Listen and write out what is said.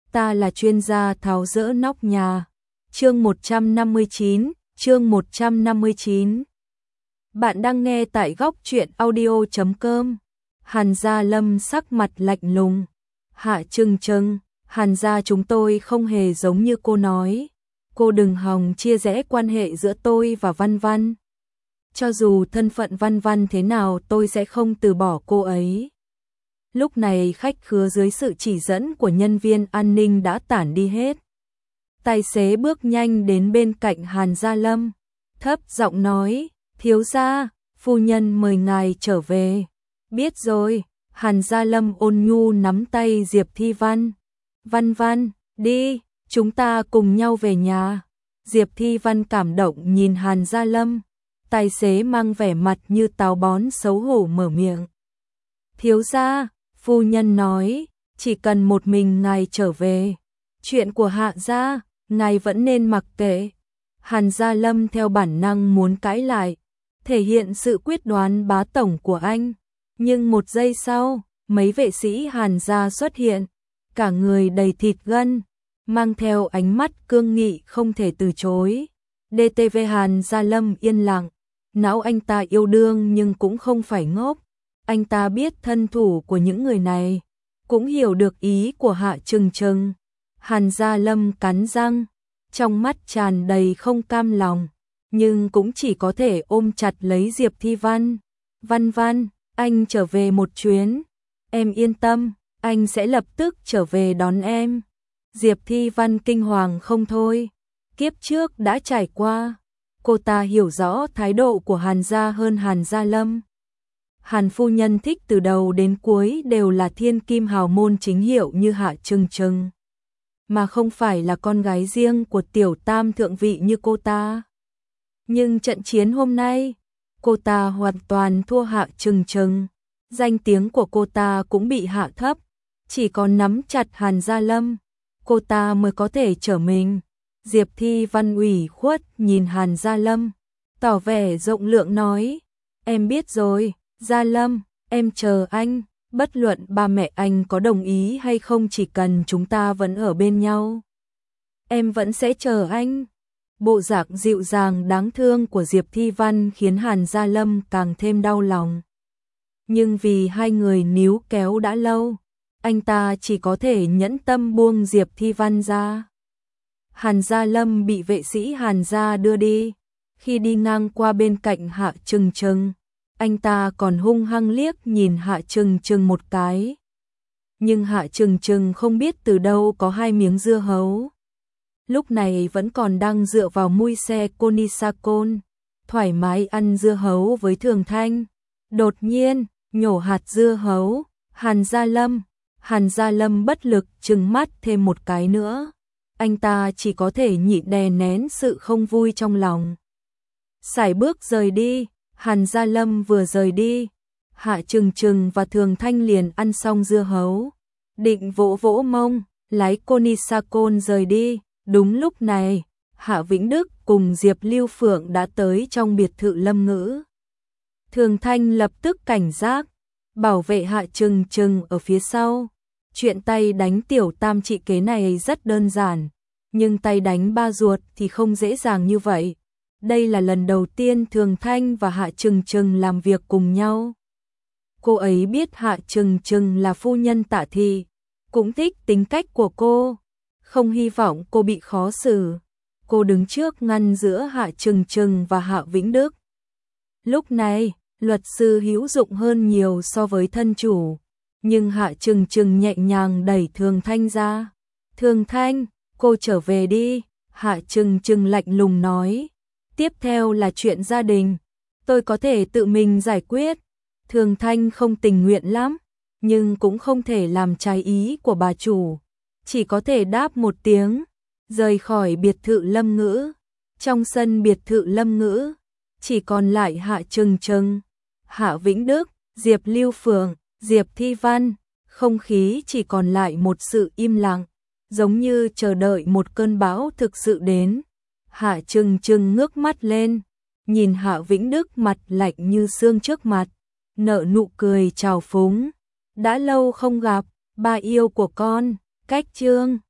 ta là chuyên gia tháo dỡ nóc nhà. Chương 159. Bạn đang nghe tại góc truyện audio.com. Hàn Gia Lâm sắc mặt lạnh lùng. Hạ Trừng Trừng, Hàn gia chúng tôi không hề giống như cô nói. Cô đừng hòng chia rẽ quan hệ giữa tôi và Văn Văn. Cho dù thân phận Văn Văn thế nào tôi sẽ không từ bỏ cô ấy. Lúc này khách khứa dưới sự chỉ dẫn của nhân viên an ninh đã tản đi hết. Tài xế bước nhanh đến bên cạnh Hàn Gia Lâm, thấp giọng nói, thiếu gia, phu nhân mời ngài trở về. Biết rồi, Hàn Gia Lâm ôn nhu nắm tay Diệp Thi Văn. Văn Văn, đi, chúng ta cùng nhau về nhà. Diệp Thi Văn cảm động nhìn Hàn Gia Lâm. Tài xế mang vẻ mặt như táo bón xấu hổ mở miệng. Thiếu gia, phu nhân nói, chỉ cần một mình ngài trở về. Chuyện của Hạ gia, ngài vẫn nên mặc kệ. Hàn Gia Lâm theo bản năng muốn cãi lại, thể hiện sự quyết đoán bá tổng của anh. Nhưng một giây sau, mấy vệ sĩ Hàn gia xuất hiện, cả người đầy thịt gân, mang theo ánh mắt cương nghị không thể từ chối. DTV Hàn Gia Lâm yên lặng, não anh ta yêu đương nhưng cũng không phải ngốc. Anh ta biết thân thủ của những người này, cũng hiểu được ý của Hạ Trừng Trừng. Hàn Gia Lâm cắn răng, trong mắt tràn đầy không cam lòng, nhưng cũng chỉ có thể ôm chặt lấy Diệp Thi Văn. Văn Văn, anh trở về một chuyến. Em yên tâm, anh sẽ lập tức trở về đón em. Diệp Thi Văn kinh hoàng không thôi. Kiếp trước đã trải qua, cô ta hiểu rõ thái độ của Hàn gia hơn Hàn Gia Lâm. Hàn phu nhân thích từ đầu đến cuối đều là thiên kim hào môn chính hiệu như Hạ Trừng Trừng, mà không phải là con gái riêng của tiểu tam thượng vị như cô ta. Nhưng trận chiến hôm nay, cô ta hoàn toàn thua Hạ Trừng Trừng. Danh tiếng của cô ta cũng bị hạ thấp, chỉ có nắm chặt Hàn Gia Lâm, cô ta mới có thể trở mình. Diệp Thi Văn ủy khuất nhìn Hàn Gia Lâm, tỏ vẻ rộng lượng nói, em biết rồi, Gia Lâm, em chờ anh, bất luận ba mẹ anh có đồng ý hay không, chỉ cần chúng ta vẫn ở bên nhau, em vẫn sẽ chờ anh. Bộ dạng dịu dàng đáng thương của Diệp Thi Văn khiến Hàn Gia Lâm càng thêm đau lòng. Nhưng vì hai người níu kéo đã lâu, anh ta chỉ có thể nhẫn tâm buông Diệp Thi Văn ra. Hàn Gia Lâm bị vệ sĩ Hàn gia đưa đi. Khi đi ngang qua bên cạnh Hạ Trừng Trừng, anh ta còn hung hăng liếc nhìn Hạ Trừng Trừng một cái. Nhưng Hạ Trừng Trừng không biết từ đâu có hai miếng dưa hấu. Lúc này vẫn còn đang dựa vào mui xe Konisakon, thoải mái ăn dưa hấu với Thường Thanh. Đột nhiên, nhổ hạt dưa hấu, Hàn Gia Lâm bất lực trừng mắt thêm một cái nữa. Anh ta chỉ có thể nhịn đè nén sự không vui trong lòng. Sải bước rời đi. Hàn Gia Lâm vừa rời đi, Hạ Trừng Trừng và Thường Thanh liền ăn xong dưa hấu, định vỗ vỗ mông, lái Konisakon rời đi. Đúng lúc này, Hạ Vĩnh Đức cùng Diệp Lưu Phượng đã tới trong biệt thự Lâm Ngữ. Thường Thanh lập tức cảnh giác, bảo vệ Hạ Trừng Trừng ở phía sau. Chuyện tay đánh tiểu tam trị kế này rất đơn giản, nhưng tay đánh ba ruột thì không dễ dàng như vậy. Đây là lần đầu tiên Thường Thanh và Hạ Trừng Trừng làm việc cùng nhau. Cô ấy biết Hạ Trừng Trừng là phu nhân Tạ Thị, cũng thích tính cách của cô, không hy vọng cô bị khó xử. Cô đứng trước ngăn giữa Hạ Trừng Trừng và Hạ Vĩnh Đức. Lúc này, luật sư hữu dụng hơn nhiều so với thân chủ, nhưng Hạ Trừng Trừng nhẹ nhàng đẩy Thường Thanh ra. Thường Thanh, cô trở về đi, Hạ Trừng Trừng lạnh lùng nói. Tiếp theo là chuyện gia đình, tôi có thể tự mình giải quyết. Thường Thanh không tình nguyện lắm, nhưng cũng không thể làm trái ý của bà chủ, chỉ có thể đáp một tiếng, rời khỏi biệt thự Lâm Ngữ. Trong sân biệt thự Lâm Ngữ, chỉ còn lại Hạ Trừng Trừng, Hạ Vĩnh Đức, Diệp Lưu Phượng, Diệp Thi Văn. Không khí chỉ còn lại một sự im lặng, giống như chờ đợi một cơn bão thực sự đến. Hạ Trừng Trừng ngước mắt lên, nhìn Hạ Vĩnh Đức mặt lạnh như xương trước mặt, nở nụ cười trào phúng. Đã lâu không gặp, ba yêu của con. Cách chương